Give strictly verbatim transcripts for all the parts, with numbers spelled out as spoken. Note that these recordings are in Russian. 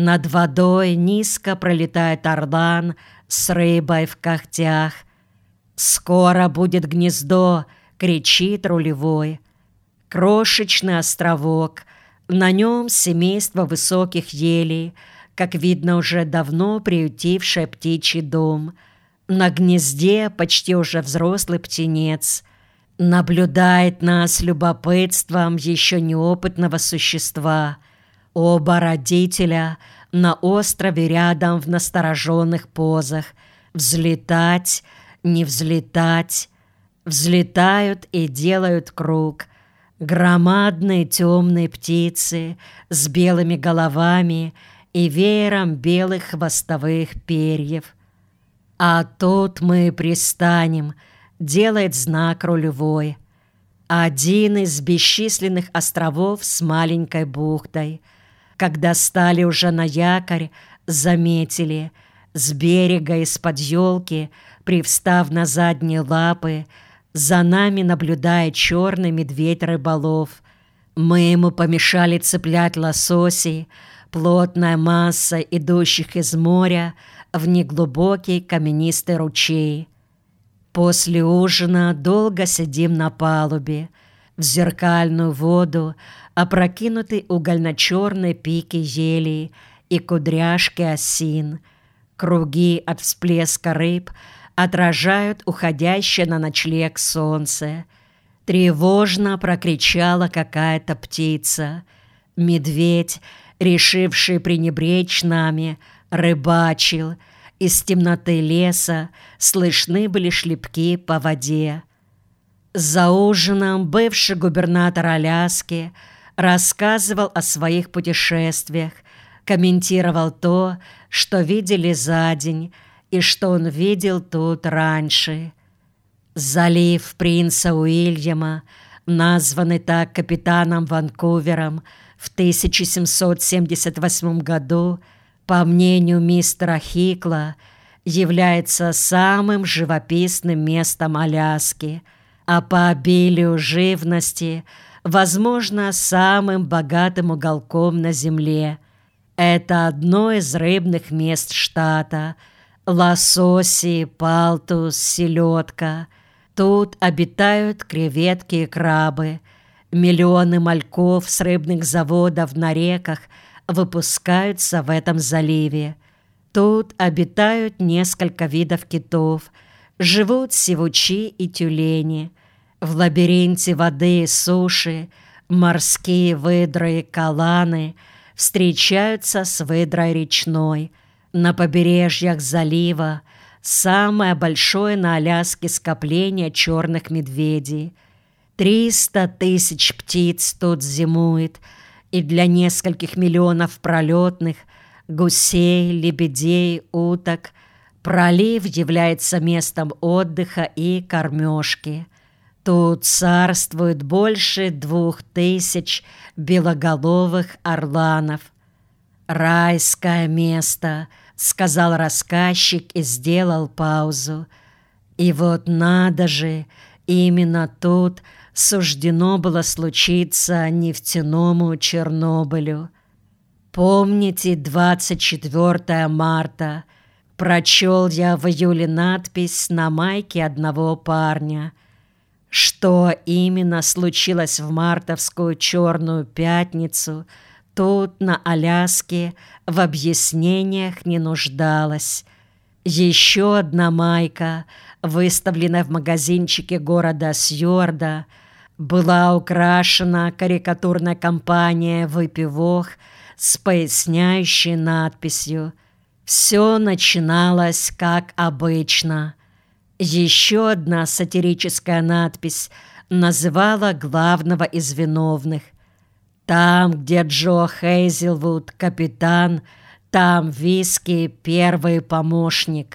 Над водой низко пролетает орлан с рыбой в когтях. «Скоро будет гнездо!» — кричит рулевой. Крошечный островок, на нем семейство высоких елей, как видно, уже давно приютившее птичий дом. На гнезде почти уже взрослый птенец. Наблюдает нас любопытством еще неопытного существа. Оба родителя на острове рядом в настороженных позах. Взлетать, не взлетать. Взлетают и делают круг. Громадные темные птицы с белыми головами и веером белых хвостовых перьев. «А тут мы пристанем», — делает знак рулевой. Один из бесчисленных островов с маленькой бухтой. Когда стали уже на якорь, заметили, с берега из-под елки, привстав на задние лапы, за нами наблюдает черный медведь-рыболов. Мы ему помешали цеплять лососей, плотная масса идущих из моря в неглубокий каменистый ручей. После ужина долго сидим на палубе. В зеркальную воду опрокинуты угольно-черные пики елей и кудряшки осин. Круги от всплеска рыб отражают уходящее на ночлег солнце. Тревожно прокричала какая-то птица. Медведь, решивший пренебречь нами, рыбачил. Из темноты леса слышны были шлепки по воде. За ужином бывший губернатор Аляски рассказывал о своих путешествиях, комментировал то, что видели за день, и что он видел тут раньше. Залив принца Уильяма, названный так капитаном Ванкувером в тысяча семьсот семьдесят восьмом году, по мнению мистера Хикла, является самым живописным местом Аляски, а по обилию живности, возможно, самым богатым уголком на земле. Это одно из рыбных мест штата. Лососи, палтус, селедка. Тут обитают креветки и крабы. Миллионы мальков с рыбных заводов на реках выпускаются в этом заливе. Тут обитают несколько видов китов. Живут сивучи и тюлени. В лабиринте воды и суши морские выдры и каланы встречаются с выдрой речной. На побережьях залива самое большое на Аляске скопление черных медведей. Триста тысяч птиц тут зимует, и для нескольких миллионов пролетных гусей, лебедей, уток пролив является местом отдыха и кормежки. Тут царствует больше двух тысяч белоголовых орланов. «Райское место», — сказал рассказчик и сделал паузу. «И вот надо же, именно тут суждено было случиться нефтяному Чернобылю. Помните двадцать четвёртое марта? Прочел я в июле надпись на майке одного парня. Что именно случилось в мартовскую черную пятницу, тут, на Аляске, в объяснениях не нуждалось. Еще одна майка, выставленная в магазинчике города Сьорда, была украшена карикатурной компанией «Выпивох» с поясняющей надписью. Все начиналось как обычно. Еще одна сатирическая надпись называла главного из виновных. Там, где Джо Хейзелвуд капитан, там виски первый помощник.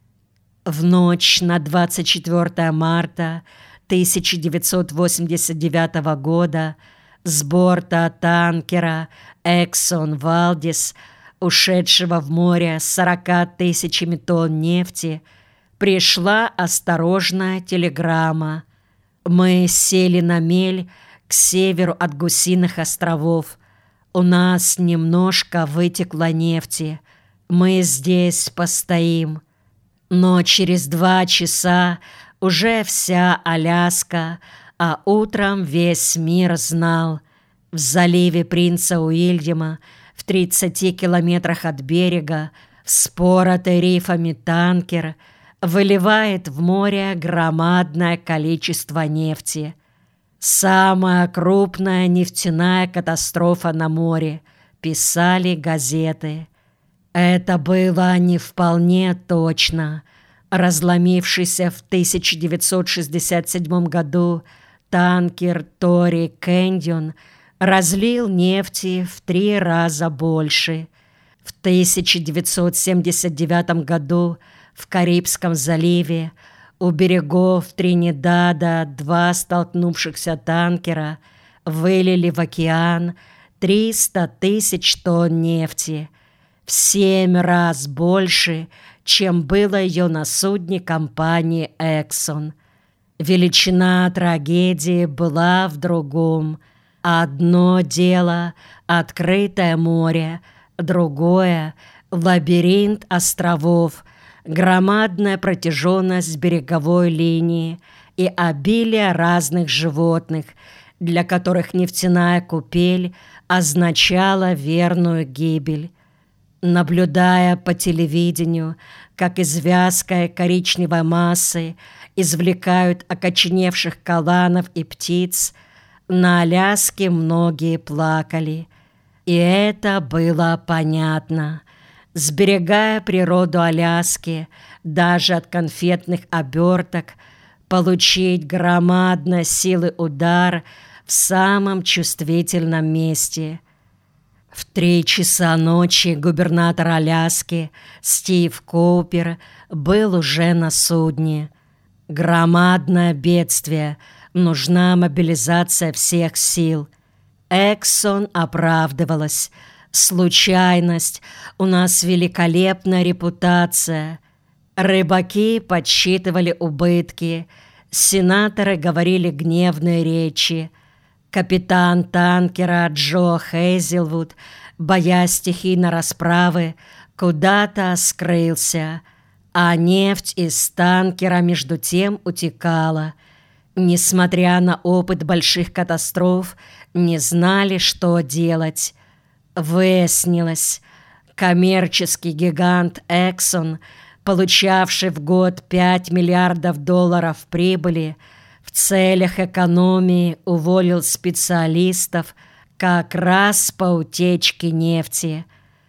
В ночь на двадцать четвёртое марта тысяча девятьсот восемьдесят девятого года с борта танкера «Эксон Валдис», ушедшего в море с сорока тысячами тонн нефти, пришла осторожная телеграмма. Мы сели на мель к северу от Гусиных островов. У нас немножко вытекло нефти. Мы здесь постоим. Но через два часа уже вся Аляска, а утром весь мир знал. В заливе Принца Уильяма, в тридцати километрах от берега, вспоротый рифами танкер выливает в море громадное количество нефти. «Самая крупная нефтяная катастрофа на море», писали газеты. Это было не вполне точно. Разломившийся в тысяча девятьсот шестьдесят седьмом году танкер «Тори Кэндион» разлил нефти в три раза больше. В тысяча девятьсот семьдесят девятом году в Карибском заливе у берегов Тринидада два столкнувшихся танкера вылили в океан триста тысяч тонн нефти, в семь раз больше, чем было ее на судне компании «Эксон». Величина трагедии была в другом. Одно дело — открытое море, другое — лабиринт островов, громадная протяженность береговой линии и обилие разных животных, для которых нефтяная купель означала верную гибель. Наблюдая по телевидению, как из вязкой коричневой массы извлекают окоченевших каланов и птиц, на Аляске многие плакали. И это было понятно. Сберегая природу Аляски даже от конфетных оберток, получить громадной силы удар в самом чувствительном месте. В три часа ночи губернатор Аляски Стив Коупер был уже на судне. Громадное бедствие, нужна мобилизация всех сил. «Эксон» оправдывалась. «Случайность, у нас великолепная репутация». Рыбаки подсчитывали убытки, сенаторы говорили гневные речи. Капитан танкера Джо Хейзелвуд, боясь стихийной расправы, куда-то скрылся, а нефть из танкера между тем утекала. Несмотря на опыт больших катастроф, не знали, что делать. Выяснилось, коммерческий гигант «Эксон», получавший в год пять миллиардов долларов прибыли, в целях экономии уволил специалистов как раз по утечке нефти.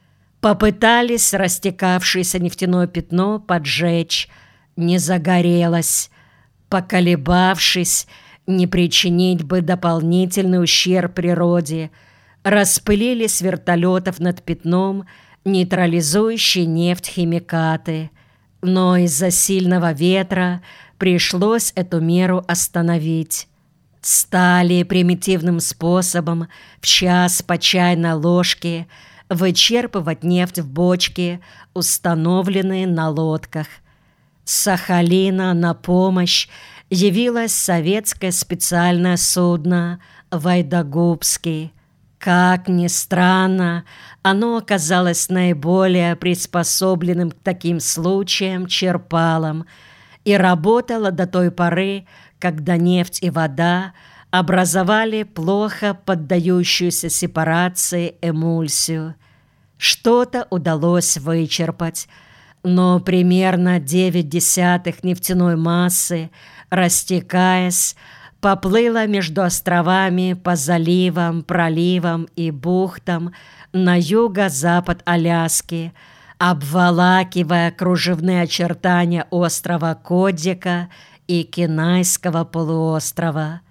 Попытались растекавшееся нефтяное пятно поджечь, не загорелось. Поколебавшись, не причинить бы дополнительный ущерб природе, распылили с вертолетов над пятном нейтрализующие нефть химикаты. Но из-за сильного ветра пришлось эту меру остановить. Стали примитивным способом в час по чайной ложке вычерпывать нефть в бочки, установленные на лодках. С Сахалина на помощь явилось советское специальное судно «Вайдагубский». Как ни странно, оно оказалось наиболее приспособленным к таким случаям черпалом и работало до той поры, когда нефть и вода образовали плохо поддающуюся сепарации эмульсию. Что-то удалось вычерпать, но примерно девять десятых нефтяной массы, растекаясь, поплыла между островами по заливам, проливам и бухтам на юго-запад Аляски, обволакивая кружевные очертания острова Кодика и Кинайского полуострова.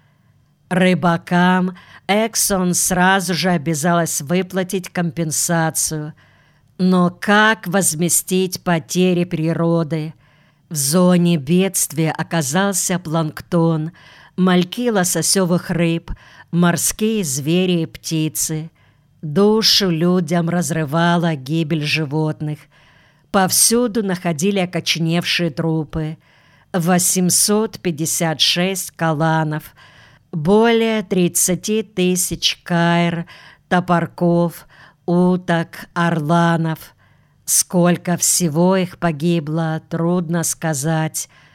Рыбакам «Эксон» сразу же обязалась выплатить компенсацию. Но как возместить потери природы? В зоне бедствия оказался планктон, мальки лососевых рыб, морские звери и птицы. Душу людям разрывала гибель животных. Повсюду находили окоченевшие трупы. восемьсот пятьдесят шесть каланов, более тридцати тысяч кайр, топорков, уток, орланов. Сколько всего их погибло, трудно сказать.